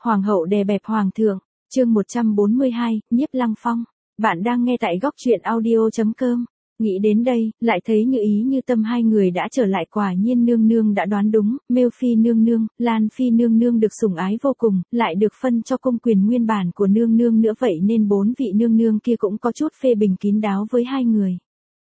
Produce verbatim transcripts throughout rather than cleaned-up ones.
Hoàng hậu đè bẹp hoàng thượng, chương một trăm bốn mươi hai, Nhiếp Lăng Phong. Bạn đang nghe tại góc truyện audio chấm com. Nghĩ đến đây, lại thấy Như Ý Như Tâm hai người đã trở lại, quả nhiên nương nương đã đoán đúng, Mêu Phi nương nương, Lan Phi nương nương được sủng ái vô cùng, lại được phân cho cung quyền nguyên bản của nương nương nữa, vậy nên bốn vị nương nương kia cũng có chút phê bình kín đáo với hai người.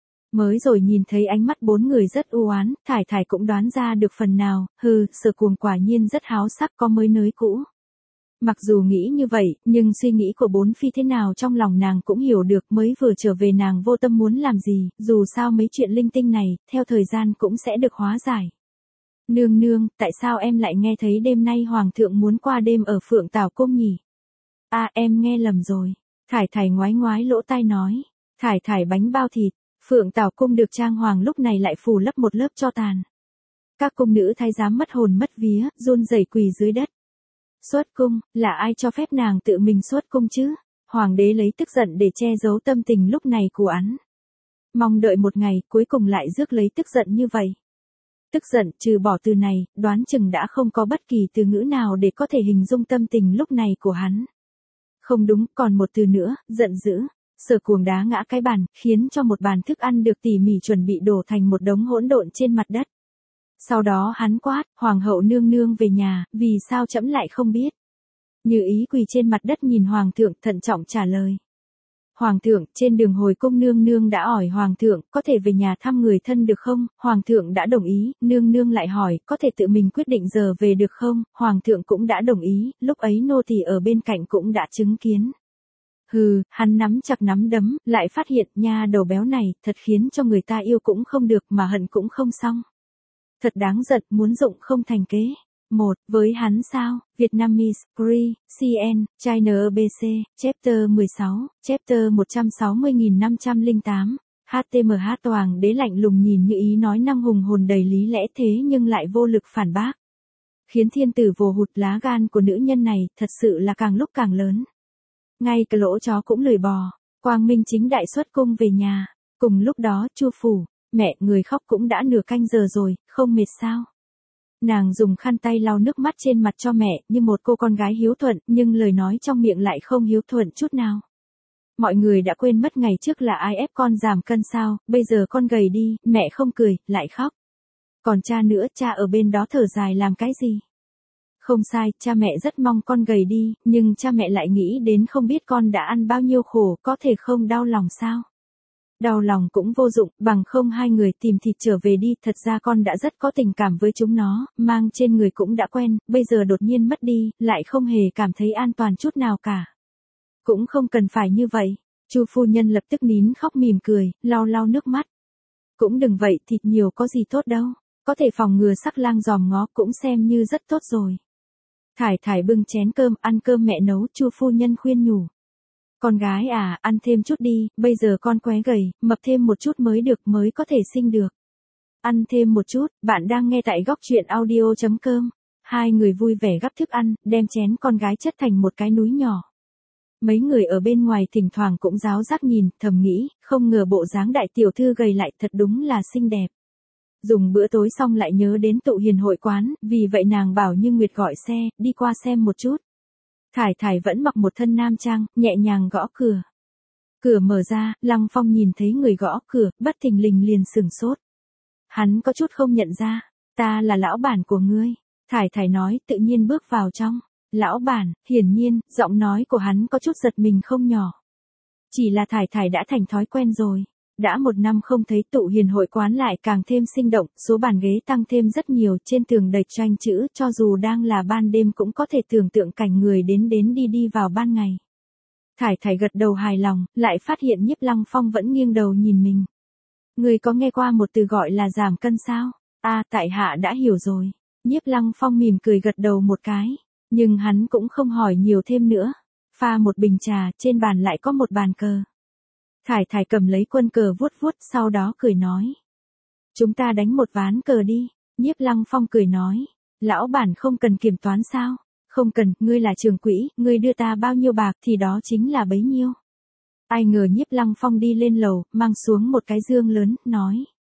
Mới rồi nhìn thấy ánh mắt bốn người rất u oán, Thải Thải cũng đoán ra được phần nào, hừ, Sở Cuồng quả nhiên rất háo sắc, có mới nới cũ. Mặc dù nghĩ như vậy, nhưng suy nghĩ của bốn phi thế nào trong lòng nàng cũng hiểu được, mới vừa trở về nàng vô tâm muốn làm gì, dù sao mấy chuyện linh tinh này, theo thời gian cũng sẽ được hóa giải. Nương nương, tại sao em lại nghe thấy đêm nay hoàng thượng muốn qua đêm ở Phượng Tảo Cung nhỉ? À, em nghe lầm rồi. Thải Thải ngoái ngoái lỗ tai nói. Thải Thải bánh bao thịt, Phượng Tảo Cung được trang hoàng lúc này lại phủ lấp một lớp tro tàn. Các cung nữ thái giám mất hồn mất vía, run rẩy quỳ dưới đất. Xuất cung, là ai cho phép nàng tự mình xuất cung chứ? Hoàng đế lấy tức giận để che giấu tâm tình lúc này của hắn. Mong đợi một ngày, cuối cùng lại rước lấy tức giận như vậy. Tức giận, trừ bỏ từ này, đoán chừng đã không có bất kỳ từ ngữ nào để có thể hình dung tâm tình lúc này của hắn. Không đúng, còn một từ nữa, giận dữ. Sở Cuồng đá ngã cái bàn, khiến cho một bàn thức ăn được tỉ mỉ chuẩn bị đổ thành một đống hỗn độn trên mặt đất. Sau đó hắn quát, hoàng hậu nương nương về nhà, vì sao trẫm lại không biết? Như Ý quỳ trên mặt đất nhìn hoàng thượng, thận trọng trả lời. Hoàng thượng, trên đường hồi cung nương nương đã hỏi hoàng thượng, có thể về nhà thăm người thân được không? Hoàng thượng đã đồng ý, nương nương lại hỏi, có thể tự mình quyết định giờ về được không? Hoàng thượng cũng đã đồng ý, lúc ấy nô tỳ ở bên cạnh cũng đã chứng kiến. Hừ, hắn nắm chặt nắm đấm, lại phát hiện nha đầu béo này, thật khiến cho người ta yêu cũng không được mà hận cũng không xong. Thật đáng giận, muốn dụng không thành kế. Một, với hắn sao? Vietnamese, Cree, xê en, China bê xê, Chapter mười sáu, Chapter một trăm sáu mươi nghìn năm trăm lẻ tám, hát tê em hát Hoàng đế lạnh lùng nhìn Như Ý nói năng hùng hồn đầy lý lẽ thế nhưng lại vô lực phản bác. Khiến thiên tử vồ hụt, lá gan của nữ nhân này, thật sự là càng lúc càng lớn. Ngay cái lỗ chó cũng lười bò, quang minh chính đại xuất cung về nhà. Cùng lúc đó, Chu phủ, mẹ, người khóc cũng đã nửa canh giờ rồi, không mệt sao? Nàng dùng khăn tay lau nước mắt trên mặt cho mẹ, như một cô con gái hiếu thuận, nhưng lời nói trong miệng lại không hiếu thuận chút nào. Mọi người đã quên mất ngày trước là ai ép con giảm cân sao, bây giờ con gầy đi, mẹ không cười, lại khóc. Còn cha nữa, cha ở bên đó thở dài làm cái gì? Không sai, cha mẹ rất mong con gầy đi, nhưng cha mẹ lại nghĩ đến không biết con đã ăn bao nhiêu khổ, có thể không đau lòng sao? Đau lòng cũng vô dụng, bằng không hai người tìm thịt trở về đi, thật ra con đã rất có tình cảm với chúng nó, mang trên người cũng đã quen, bây giờ đột nhiên mất đi, lại không hề cảm thấy an toàn chút nào cả. Cũng không cần phải như vậy. Chu phu nhân lập tức nín khóc mỉm cười, lau lau nước mắt. Cũng đừng vậy, thịt nhiều có gì tốt đâu, có thể phòng ngừa sắc lang giòm ngó cũng xem như rất tốt rồi. Thải Thải bưng chén cơm, ăn cơm mẹ nấu, Chu phu nhân khuyên nhủ. Con gái à, ăn thêm chút đi, bây giờ con quá gầy, mập thêm một chút mới được, mới có thể sinh được. Ăn thêm một chút, bạn đang nghe tại góc truyện audio chấm com. Hai người vui vẻ gắp thức ăn, đem chén con gái chất thành một cái núi nhỏ. Mấy người ở bên ngoài thỉnh thoảng cũng ráo rác nhìn, thầm nghĩ, không ngờ bộ dáng đại tiểu thư gầy lại thật đúng là xinh đẹp. Dùng bữa tối xong lại nhớ đến tụ hiền hội quán, vì vậy nàng bảo Như Nguyệt gọi xe, đi qua xem một chút. Thải Thải vẫn mặc một thân nam trang, nhẹ nhàng gõ cửa. Cửa mở ra, Lăng Phong nhìn thấy người gõ cửa, bất thình lình liền sửng sốt. Hắn có chút không nhận ra, ta là lão bản của ngươi. Thải Thải nói, tự nhiên bước vào trong. Lão bản, hiển nhiên, giọng nói của hắn có chút giật mình không nhỏ. Chỉ là Thải Thải đã thành thói quen rồi. Đã một năm không thấy tụ hiền hội quán lại càng thêm sinh động, số bàn ghế tăng thêm rất nhiều, trên tường đầy tranh chữ, cho dù đang là ban đêm cũng có thể tưởng tượng cảnh người đến đến đi đi vào ban ngày. Thải Thải gật đầu hài lòng, lại phát hiện Nhiếp Lăng Phong vẫn nghiêng đầu nhìn mình. Người có nghe qua một từ gọi là giảm cân sao? À, tại hạ đã hiểu rồi. Nhiếp Lăng Phong mỉm cười gật đầu một cái, nhưng hắn cũng không hỏi nhiều thêm nữa. Pha một bình trà, trên bàn lại có một bàn cờ. Thải Thải cầm lấy quân cờ vuốt vuốt, sau đó cười nói. Chúng ta đánh một ván cờ đi. Nhiếp Lăng Phong cười nói. Lão bản không cần kiểm toán sao? Không cần, ngươi là trưởng quỹ, ngươi đưa ta bao nhiêu bạc thì đó chính là bấy nhiêu. Ai ngờ Nhiếp Lăng Phong đi lên lầu, mang xuống một cái dương lớn, nói.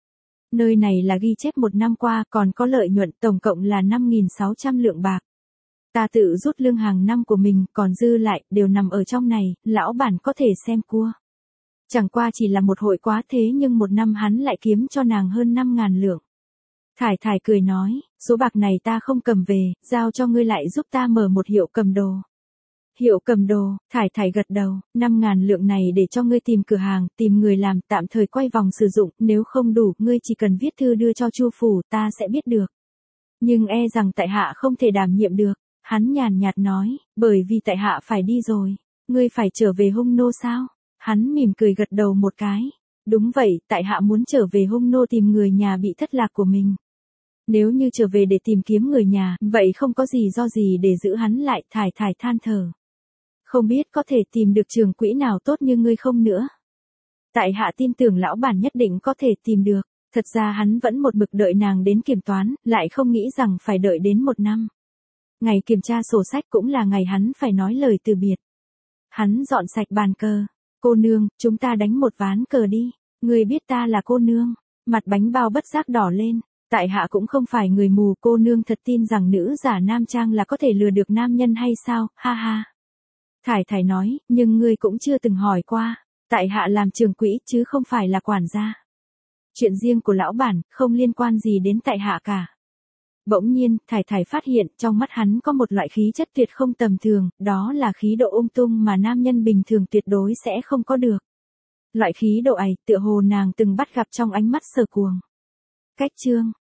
Nơi này là ghi chép một năm qua, còn có lợi nhuận tổng cộng là năm nghìn sáu trăm lượng bạc. Ta tự rút lương hàng năm của mình, còn dư lại, đều nằm ở trong này, lão bản có thể xem cua. Chẳng qua chỉ là một hội quá thế nhưng một năm hắn lại kiếm cho nàng hơn năm ngàn lượng. Thải Thải cười nói, số bạc này ta không cầm về, giao cho ngươi lại giúp ta mở một hiệu cầm đồ. Hiệu cầm đồ, Thải Thải gật đầu, năm ngàn lượng này để cho ngươi tìm cửa hàng, tìm người làm, tạm thời quay vòng sử dụng, nếu không đủ, ngươi chỉ cần viết thư đưa cho Chu phủ, ta sẽ biết được. Nhưng e rằng tại hạ không thể đảm nhiệm được, hắn nhàn nhạt nói, bởi vì tại hạ phải đi rồi, ngươi phải trở về Hung Nô sao? Hắn mỉm cười gật đầu một cái, đúng vậy, tại hạ muốn trở về Hung Nô tìm người nhà bị thất lạc của mình. Nếu như trở về để tìm kiếm người nhà, vậy không có gì do gì để giữ hắn lại, Thải Thải than thở. Không biết có thể tìm được trường quỹ nào tốt như ngươi không nữa. Tại hạ tin tưởng lão bản nhất định có thể tìm được, thật ra hắn vẫn một mực đợi nàng đến kiểm toán, lại không nghĩ rằng phải đợi đến một năm. Ngày kiểm tra sổ sách cũng là ngày hắn phải nói lời từ biệt. Hắn dọn sạch bàn cờ, cô nương, chúng ta đánh một ván cờ đi, ngươi biết ta là cô nương, mặt bánh bao bất giác đỏ lên. Tại hạ cũng không phải người mù, cô nương thật tin rằng nữ giả nam trang là có thể lừa được nam nhân hay sao, ha ha. Thải Thải nói, nhưng ngươi cũng chưa từng hỏi qua, tại hạ làm trưởng quỹ chứ không phải là quản gia. Chuyện riêng của lão bản, không liên quan gì đến tại hạ cả. Bỗng nhiên, Thải Thải phát hiện trong mắt hắn có một loại khí chất tuyệt không tầm thường, đó là khí độ ung tung mà nam nhân bình thường tuyệt đối sẽ không có được. Loại khí độ ấy, tựa hồ nàng từng bắt gặp trong ánh mắt Sở Cuồng. Cách chương